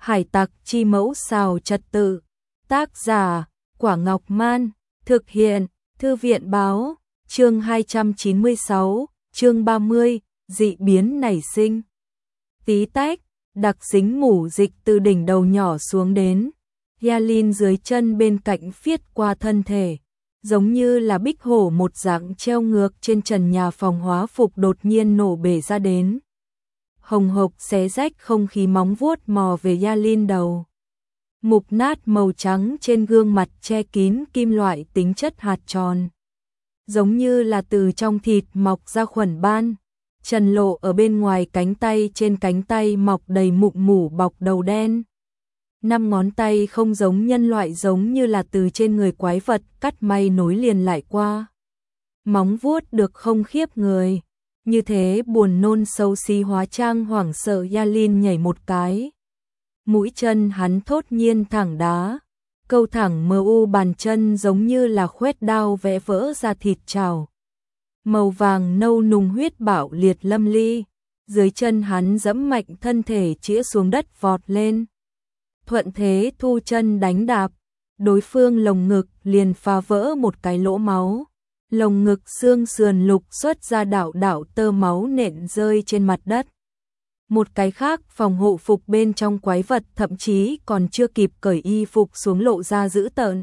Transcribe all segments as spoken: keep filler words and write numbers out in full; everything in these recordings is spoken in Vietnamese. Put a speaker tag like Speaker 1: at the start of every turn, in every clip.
Speaker 1: Hải tặc chi mẫu xào trật tự. Tác giả, Quả Ngọc Man. Thực hiện, Thư viện báo. Chương hai trăm chín mươi sáu, chương ba mươi, dị biến nảy sinh. Tí tách, đặc dính ngủ dịch từ đỉnh đầu nhỏ xuống đến. Yalin dưới chân bên cạnh phiết qua thân thể. Giống như là bích hổ một dạng treo ngược trên trần nhà phòng hóa phục đột nhiên nổ bể ra đến. Hồng hộc xé rách không khí móng vuốt mò về Yalin đầu. Mục nát màu trắng trên gương mặt che kín kim loại tính chất hạt tròn. Giống như là từ trong thịt mọc ra khuẩn ban. Trần lộ ở bên ngoài cánh tay, trên cánh tay mọc đầy mụn mủ bọc đầu đen. Năm ngón tay không giống nhân loại, giống như là từ trên người quái vật cắt may nối liền lại qua. Móng vuốt được không khiếp người. Như thế buồn nôn xấu xí hóa trang hoảng sợ Yalin nhảy một cái. Mũi chân hắn thốt nhiên thẳng đá. Câu thẳng mờ u bàn chân giống như là khoét đao vẽ vỡ ra thịt trào. Màu vàng nâu nùng huyết bạo liệt lâm ly. Dưới chân hắn dẫm mạnh, thân thể chĩa xuống đất vọt lên. Thuận thế thu chân đánh đạp. Đối phương lồng ngực liền phá vỡ một cái lỗ máu. Lồng ngực xương sườn lục xuất ra đạo đạo tơ máu nện rơi trên mặt đất. Một cái khác, phòng hộ phục bên trong quái vật thậm chí còn chưa kịp cởi y phục xuống lộ ra dữ tợn.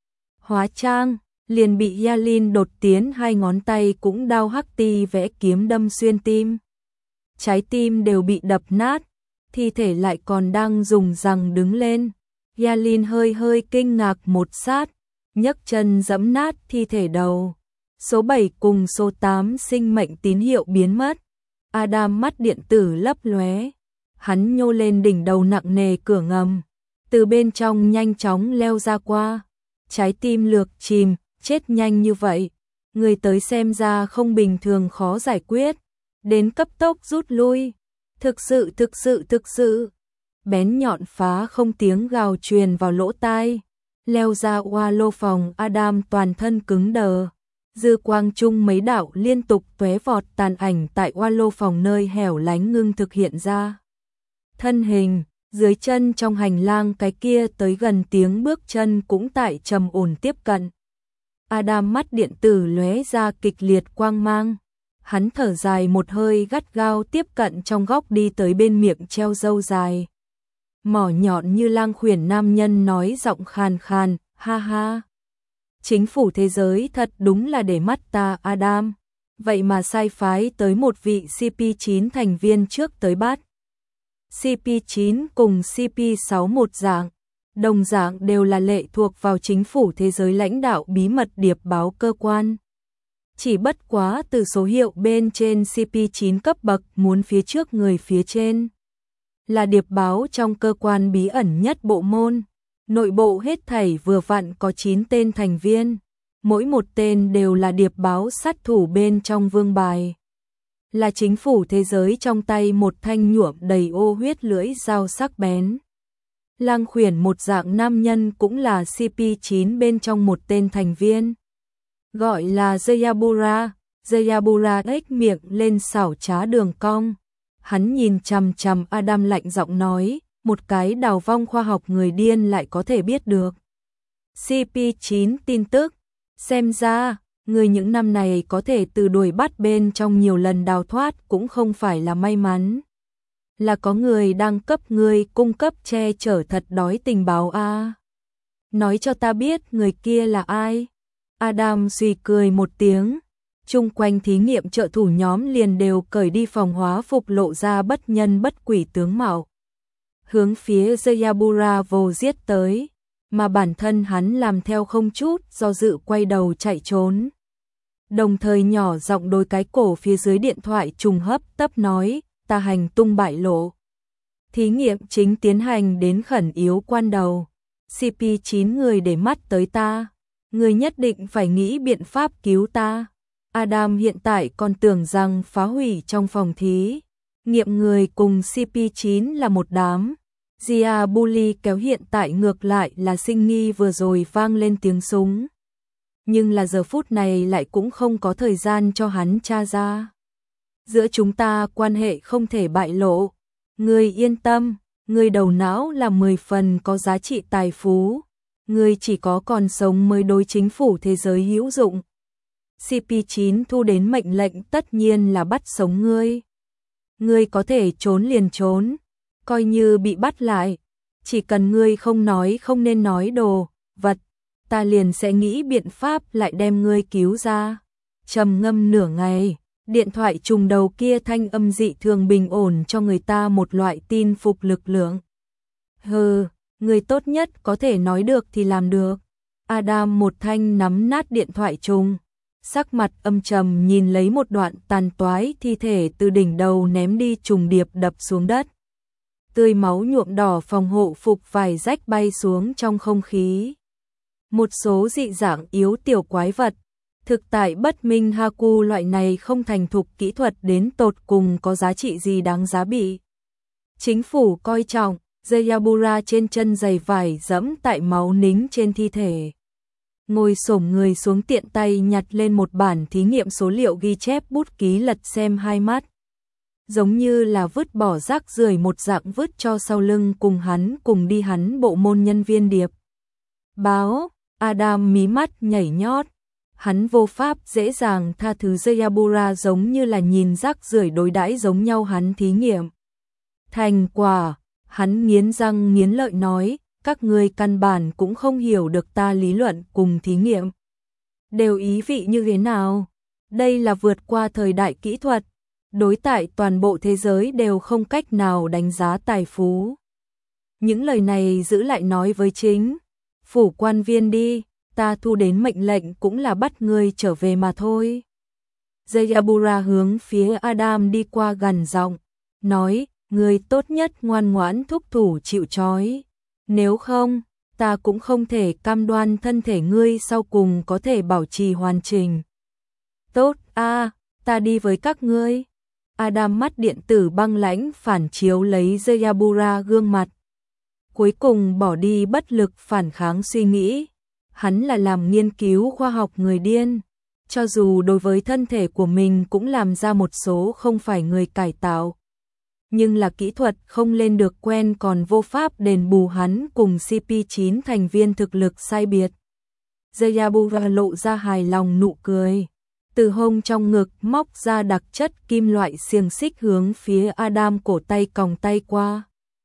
Speaker 1: Hóa trang, liền bị Yalin đột tiến, hai ngón tay cũng đao hắc ti vẽ kiếm đâm xuyên tim. Trái tim đều bị đập nát, thi thể lại còn đang dùng rằng đứng lên. Yalin hơi hơi kinh ngạc một sát, nhấc chân giẫm nát thi thể đầu. Số bảy cùng số tám sinh mệnh tín hiệu biến mất. Adam mắt điện tử lấp lóe. Hắn nhô lên đỉnh đầu nặng nề cửa ngầm. Từ bên trong nhanh chóng leo ra qua. Trái tim lược chìm, chết nhanh như vậy. Người tới xem ra không bình thường, khó giải quyết. Đến cấp tốc rút lui. Thực sự thực sự thực sự. Bén nhọn phá không tiếng gào truyền vào lỗ tai. Leo ra oa lô phòng, Adam toàn thân cứng đờ. Dư quang trung mấy đạo liên tục tóe vọt, tàn ảnh tại oa lô phòng nơi hẻo lánh ngưng thực hiện ra. Thân hình, dưới chân trong hành lang cái kia tới gần tiếng bước chân cũng tại trầm ổn tiếp cận. Adam mắt điện tử lóe ra kịch liệt quang mang. Hắn thở dài một hơi, gắt gao tiếp cận trong góc đi tới bên miệng treo râu dài. Mỏ nhọn như lang khuyển nam nhân nói giọng khàn khàn, ha ha. Chính phủ thế giới thật đúng là để mắt ta, Adam. Vậy mà sai phái tới một vị C P chín thành viên trước tới bắt. C P chín cùng C P sáu một dạng, đồng dạng đều là lệ thuộc vào chính phủ thế giới lãnh đạo bí mật điệp báo cơ quan. Chỉ bất quá từ số hiệu bên trên C P chín cấp bậc muốn phía trước người phía trên. Là điệp báo trong cơ quan bí ẩn nhất bộ môn. Nội bộ hết thảy vừa vặn có chín tên thành viên, mỗi một tên đều là điệp báo sát thủ bên trong vương bài. Là chính phủ thế giới trong tay một thanh nhuộm đầy ô huyết lưỡi dao sắc bén. Lang khuyển một dạng nam nhân cũng là C P chín bên trong một tên thành viên. Gọi là Zayabura, Zayabura ếch miệng lên xảo trá đường cong. Hắn nhìn chằm chằm Adam lạnh giọng nói, một cái đào vong khoa học người điên lại có thể biết được C P chín tin tức. Xem ra, người những năm này có thể từ đuổi bắt bên trong nhiều lần đào thoát cũng không phải là may mắn. Là có người đang cấp người cung cấp che chở thật đói tình báo a. À. Nói cho ta biết người kia là ai. Adam suy cười một tiếng. Chung quanh thí nghiệm trợ thủ nhóm liền đều cởi đi phòng hóa phục, lộ ra bất nhân bất quỷ tướng mạo. Hướng phía Zayabura vô giết tới, mà bản thân hắn làm theo không chút do dự, quay đầu chạy trốn. Đồng thời nhỏ giọng đối cái cổ phía dưới điện thoại trùng hấp tấp nói, ta hành tung bại lộ. Thí nghiệm chính tiến hành đến khẩn yếu quan đầu. C P chín người để mắt tới ta. Người nhất định phải nghĩ biện pháp cứu ta. Adam hiện tại còn tưởng rằng phá hủy trong phòng thí nghiệm người cùng C P chín là một đám. Gia Bully kéo hiện tại ngược lại là sinh nghi vừa rồi vang lên tiếng súng. Nhưng là giờ phút này lại cũng không có thời gian cho hắn tra ra. Giữa chúng ta quan hệ không thể bại lộ. Ngươi yên tâm, Ngươi đầu não là mười phần có giá trị tài phú, ngươi chỉ có còn sống mới đối chính phủ thế giới hữu dụng. xê pê chín thu đến mệnh lệnh tất nhiên là bắt sống ngươi. Ngươi có thể trốn liền trốn, coi như bị bắt lại, chỉ cần ngươi không nói không nên nói đồ vật, ta liền sẽ nghĩ biện pháp lại đem ngươi cứu ra. Trầm ngâm nửa ngày, điện thoại trùng đầu kia thanh âm dị thường bình ổn cho người ta một loại tin phục lực lượng. Hừ, người tốt nhất có thể nói được thì làm được. Adam một thanh nắm nát điện thoại trùng, sắc mặt âm trầm nhìn lấy một đoạn tàn toái thi thể từ đỉnh đầu ném đi trùng điệp đập xuống đất. Tươi máu nhuộm đỏ phòng hộ phục vài rách bay xuống trong không khí. Một số dị dạng yếu tiểu quái vật, thực tại bất minh Haku loại này không thành thục kỹ thuật đến tột cùng có giá trị gì đáng giá bị chính phủ coi trọng. Zayabura trên chân giày vải dẫm tại máu nính trên thi thể. Ngồi xổm người xuống tiện tay nhặt lên một bản thí nghiệm số liệu ghi chép bút ký lật xem hai mắt. Giống như là vứt bỏ rác rưởi một dạng vứt cho sau lưng cùng hắn cùng đi hắn bộ môn nhân viên điệp báo. Adam mí mắt nhảy nhót. Hắn vô pháp dễ dàng tha thứ Zayabura giống như là nhìn rác rưởi đối đãi giống nhau hắn thí nghiệm. Thành quả, hắn nghiến răng nghiến lợi nói, các ngươi căn bản cũng không hiểu được ta lý luận cùng thí nghiệm. Đều ý vị như thế nào? Đây là vượt qua thời đại kỹ thuật, đối tại toàn bộ thế giới đều không cách nào đánh giá tài phú. Những lời này giữ lại nói với chính phủ quan viên đi, ta thu đến mệnh lệnh cũng là bắt ngươi trở về mà thôi. Zayabura hướng phía Adam đi qua gần giọng, nói, ngươi tốt nhất ngoan ngoãn thúc thủ chịu trói. Nếu không, ta cũng không thể cam đoan thân thể ngươi sau cùng có thể bảo trì hoàn chỉnh. Tốt, a, à, ta đi với các ngươi. Adam mắt điện tử băng lãnh phản chiếu lấy Zayabura gương mặt. Cuối cùng bỏ đi bất lực phản kháng suy nghĩ. Hắn là làm nghiên cứu khoa học người điên. Cho dù đối với thân thể của mình cũng làm ra một số không phải người cải tạo. Nhưng là kỹ thuật không lên được quen còn vô pháp đền bù hắn cùng xê pê chín thành viên thực lực sai biệt. Zayabura lộ ra hài lòng nụ cười. Từ hông trong ngực móc ra đặc chất kim loại xiềng xích hướng phía Adam cổ tay còng tay qua.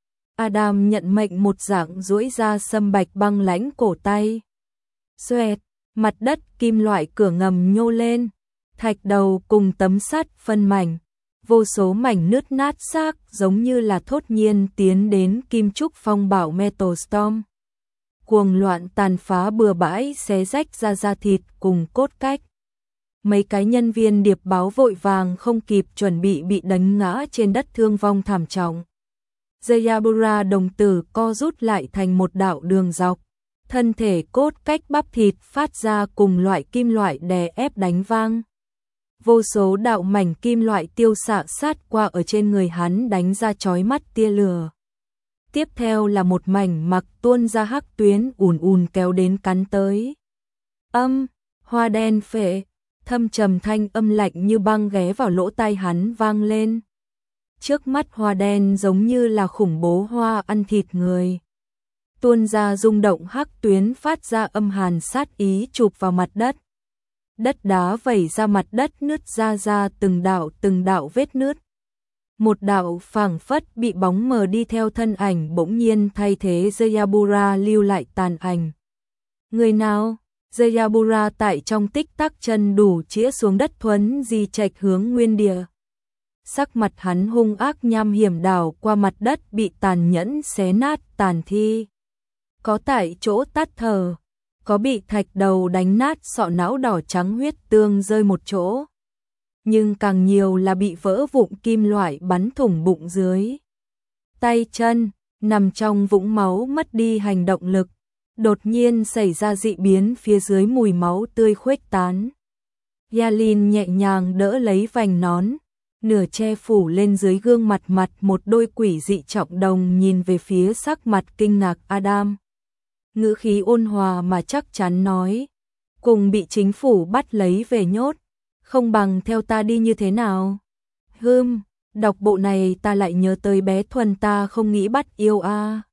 Speaker 1: Adam nhận mệnh một dạng duỗi ra sâm bạch băng lãnh cổ tay. Xoẹt, mặt đất kim loại cửa ngầm nhô lên. Thạch đầu cùng tấm sắt phân mảnh. Vô số mảnh nứt nát xác giống như là thốt nhiên tiến đến kim trúc phong bạo Metal Storm. Cuồng loạn tàn phá bừa bãi xé rách ra da thịt cùng cốt cách. Mấy cái nhân viên điệp báo vội vàng không kịp chuẩn bị bị đánh ngã trên đất thương vong thảm trọng. Zayabura đồng tử co rút lại thành một đạo đường dọc. Thân thể cốt cách bắp thịt phát ra cùng loại kim loại đè ép đánh vang. Vô số đạo mảnh kim loại tiêu xạ sát qua ở trên người hắn đánh ra chói mắt tia lửa. Tiếp theo là một mảnh mặc tuôn ra hắc tuyến ùn ùn kéo đến cắn tới. Âm, hoa đen phệ, thâm trầm thanh âm lạnh như băng ghé vào lỗ tai hắn vang lên. Trước mắt hoa đen giống như là khủng bố hoa ăn thịt người. Tuôn ra rung động hắc tuyến phát ra âm hàn sát ý chụp vào mặt đất. Đất đá vẩy ra mặt đất nứt ra ra từng đạo từng đạo vết nứt. Một đạo phảng phất bị bóng mờ đi theo thân ảnh bỗng nhiên thay thế Zayabura lưu lại tàn ảnh. Người nào? Zayabura tại trong tích tắc chân đủ chĩa xuống đất thuấn di trạch hướng nguyên địa. Sắc mặt hắn hung ác nham hiểm đảo qua mặt đất bị tàn nhẫn xé nát tàn thi. Có tại chỗ tắt thở. Có bị thạch đầu đánh nát sọ não đỏ trắng huyết tương rơi một chỗ. Nhưng càng nhiều là bị vỡ vụn kim loại bắn thủng bụng dưới. Tay chân, nằm trong vũng máu mất đi hành động lực. Đột nhiên xảy ra dị biến phía dưới mùi máu tươi khuếch tán. Yalin nhẹ nhàng đỡ lấy vành nón. Nửa che phủ lên dưới gương mặt mặt một đôi quỷ dị trọng đồng nhìn về phía sắc mặt kinh ngạc Adam. Ngữ khí ôn hòa mà chắc chắn nói, cùng bị chính phủ bắt lấy về nhốt, không bằng theo ta đi như thế nào? Hừm, Đọc bộ này ta lại nhớ tới bé Thuần, ta không nghĩ bắt yêu a.